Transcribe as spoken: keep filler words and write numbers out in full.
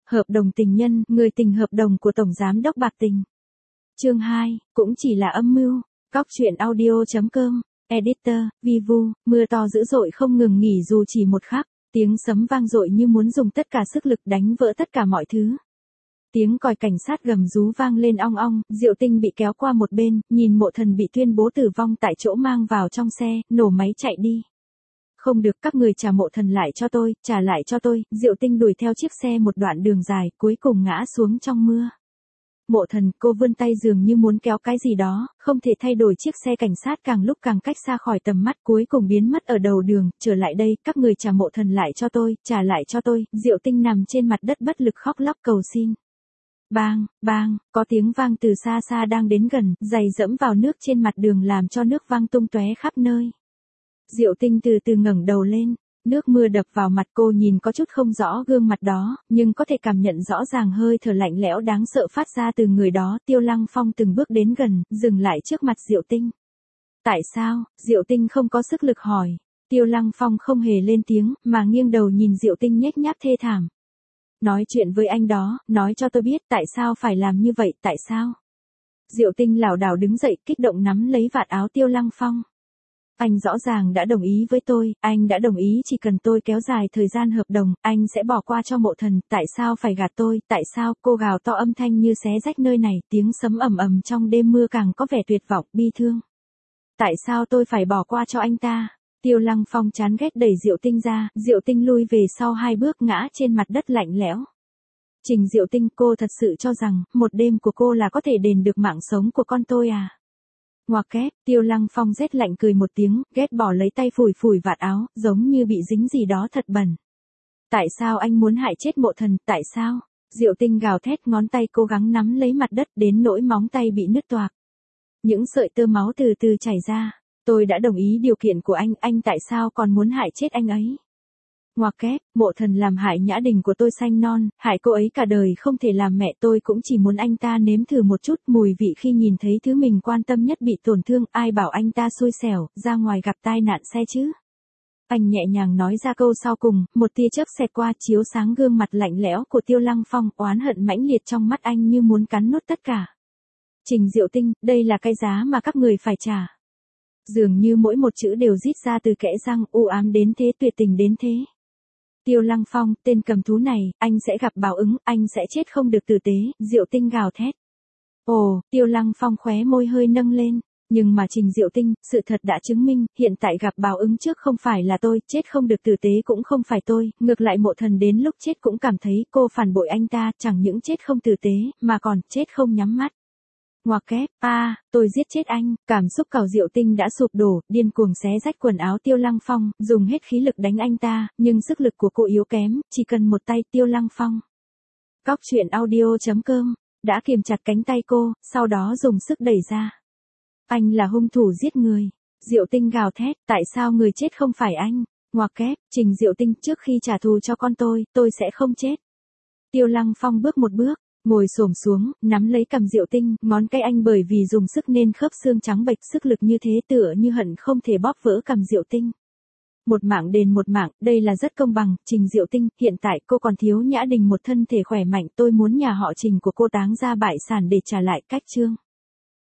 Hợp đồng tình nhân, người tình hợp đồng của Tổng Giám đốc Bạc Tình. Chương hai, cũng chỉ là âm mưu. Cóc truyện audio chấm com, Editor, Vivu, mưa to dữ dội không ngừng nghỉ dù chỉ một khắc, tiếng sấm vang dội như muốn dùng tất cả sức lực đánh vỡ tất cả mọi thứ. Tiếng còi cảnh sát gầm rú vang lên ong ong, Diệu Tinh bị kéo qua một bên, nhìn Mộ Thần bị tuyên bố tử vong tại chỗ mang vào trong xe, nổ máy chạy đi. Không được, các người trả Mộ Thần lại cho tôi, trả lại cho tôi, Diệu Tinh đuổi theo chiếc xe một đoạn đường dài, cuối cùng ngã xuống trong mưa. Mộ Thần, cô vươn tay dường như muốn kéo cái gì đó, không thể thay đổi, chiếc xe cảnh sát càng lúc càng cách xa khỏi tầm mắt, cuối cùng biến mất ở đầu đường, trở lại đây, các người trả Mộ Thần lại cho tôi, trả lại cho tôi, Diệu Tinh nằm trên mặt đất bất lực khóc lóc cầu xin. Bang, bang, có tiếng vang từ xa xa đang đến gần, giày dẫm vào nước trên mặt đường làm cho nước văng tung tóe khắp nơi. Diệu Tinh từ từ ngẩng đầu lên, nước mưa đập vào mặt cô, nhìn có chút không rõ gương mặt đó, nhưng có thể cảm nhận rõ ràng hơi thở lạnh lẽo đáng sợ phát ra từ người đó. Tiêu Lăng Phong từng bước đến gần, dừng lại trước mặt Diệu Tinh. Tại sao? Diệu Tinh không có sức lực hỏi. Tiêu Lăng Phong không hề lên tiếng, mà nghiêng đầu nhìn Diệu Tinh nhếch nhác thê thảm. Nói chuyện với anh đó, nói cho tôi biết tại sao phải làm như vậy, tại sao? Diệu Tinh lảo đảo đứng dậy, kích động nắm lấy vạt áo Tiêu Lăng Phong. Anh rõ ràng đã đồng ý với tôi, anh đã đồng ý chỉ cần tôi kéo dài thời gian hợp đồng, anh sẽ bỏ qua cho Mộ Thần, tại sao phải gạt tôi, tại sao? Cô gào to, âm thanh như xé rách nơi này, tiếng sấm ầm ầm trong đêm mưa càng có vẻ tuyệt vọng, bi thương. Tại sao tôi phải bỏ qua cho anh ta? Tiêu Lăng Phong chán ghét đẩy Diệu Tinh ra, Diệu Tinh lui về sau hai bước ngã trên mặt đất lạnh lẽo. Trình Diệu Tinh, cô thật sự cho rằng, một đêm của cô là có thể đền được mạng sống của con tôi à? Ngoặc kép, Tiêu Lăng Phong rét lạnh cười một tiếng, ghét bỏ lấy tay phủi phủi vạt áo, giống như bị dính gì đó thật bẩn. Tại sao anh muốn hại chết Mộ Thần, tại sao? Diệu Tinh gào thét, ngón tay cố gắng nắm lấy mặt đất đến nỗi móng tay bị nứt toạc. Những sợi tơ máu từ từ chảy ra. Tôi đã đồng ý điều kiện của anh, anh tại sao còn muốn hại chết anh ấy? Ngoặc kép, Mộ Thần làm hại Nhã Đình của tôi xanh non, hại cô ấy cả đời không thể làm mẹ, tôi cũng chỉ muốn anh ta nếm thử một chút mùi vị khi nhìn thấy thứ mình quan tâm nhất bị tổn thương, ai bảo anh ta xui xẻo, ra ngoài gặp tai nạn xe chứ? Anh nhẹ nhàng nói ra câu sau cùng, một tia chớp xẹt qua chiếu sáng gương mặt lạnh lẽo của Tiêu Lăng Phong, oán hận mãnh liệt trong mắt anh như muốn cắn nuốt tất cả. Trình Diệu Tinh, đây là cái giá mà các người phải trả. Dường như mỗi một chữ đều rít ra từ kẽ răng, u ám đến thế, tuyệt tình đến thế. Tiêu Lăng Phong, tên cầm thú này, anh sẽ gặp báo ứng, anh sẽ chết không được tử tế, Diệu Tinh gào thét. Ồ, Tiêu Lăng Phong khóe môi hơi nâng lên, nhưng mà Trình Diệu Tinh, sự thật đã chứng minh, hiện tại gặp báo ứng trước không phải là tôi, chết không được tử tế cũng không phải tôi, ngược lại Mộ Thần đến lúc chết cũng cảm thấy cô phản bội anh ta, chẳng những chết không tử tế, mà còn chết không nhắm mắt. Ngoặc kép, a, à, tôi giết chết anh, cảm xúc cào Diệu Tinh đã sụp đổ, điên cuồng xé rách quần áo Tiêu Lăng Phong, dùng hết khí lực đánh anh ta, nhưng sức lực của cô yếu kém, chỉ cần một tay Tiêu Lăng Phong. Cóc truyện audio chấm com, đã kiềm chặt cánh tay cô, sau đó dùng sức đẩy ra. Anh là hung thủ giết người. Diệu Tinh gào thét, tại sao người chết không phải anh? Ngoặc kép, Trình Diệu Tinh, trước khi trả thù cho con tôi, tôi sẽ không chết. Tiêu Lăng Phong bước một bước. Ngồi xổm xuống, nắm lấy cằm Diệu Tinh, ngón tay anh bởi vì dùng sức nên khớp xương trắng bệch, sức lực như thế tựa như hận không thể bóp vỡ cằm Diệu Tinh. Một mạng đền một mạng, đây là rất công bằng, Trình Diệu Tinh, hiện tại cô còn thiếu Nhã Đình một thân thể khỏe mạnh, tôi muốn nhà họ Trình của cô táng ra bại sản để trả lại. Cách chương.